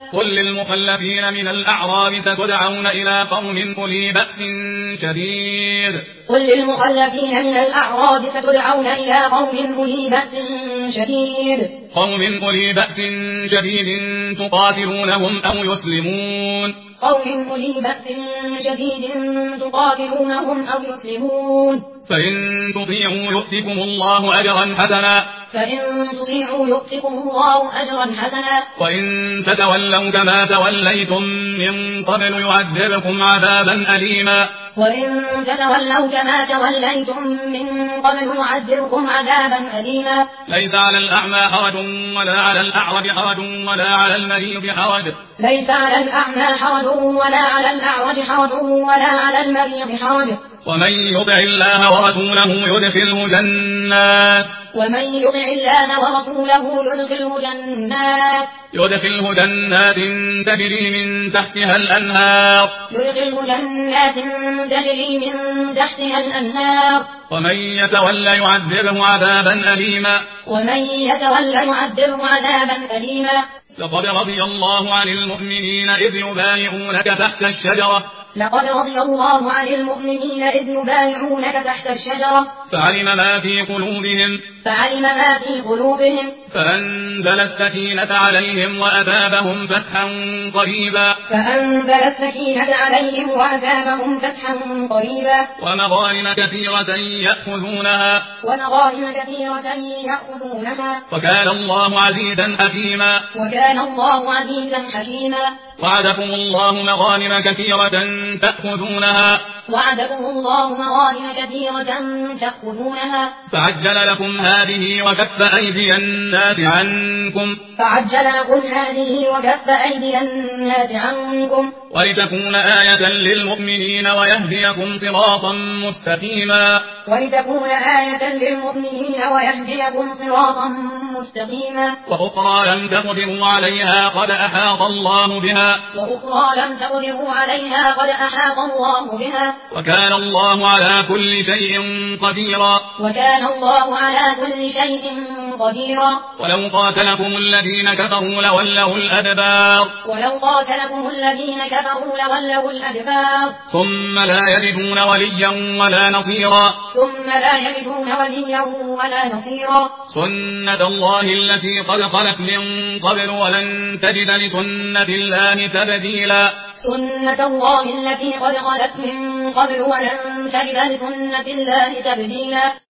قل للمخلفين من الأعراب ستدعون إلى قوم أولي بأس شديد قل للمخلفين من الأعراب ستدعون إلى قوم أولي بأس شديد تقاتلونهم أو يسلمون فإن تطيعوا يؤتكم الله أجرا حسنا وإن تتولوا كما توليتم من قبل يعذبكم عذابا أليما ليس على الأعمى حرج ولا على الأعرج حرج ولا على المريض حرج ومن يطع الله ورسوله يدخله جنات تجري من تحتها الأنهار ومن يتولى يعذبه عذابا أليما لقد رضي الله عن المؤمنين إذ يبايعونك تحت الشجرة فعلم ما في قلوبهم فأنزل السكينة عليهم وأثابهم فتحا قريبا ومغانم كثيرة يأخذونها وكان الله عزيزا حكيما وعدكم الله مغانم كثيرة تأخذونها فعجل لكم هذه وكف أيدي الناس عنكم ولتكون آية للمؤمنين ويهديكم صراطا مستقيما وأخرى لم تقدروا عليها قد أحاط الله بها وكان الله على كل شيء قديرا ولو قاتلكم الذين كفروا لولوا الأدبار ثم لا يجدون وليا ولا نصيرا سنة الله التي قد خلت من قبل ولن تجد لسنة الله تبديلا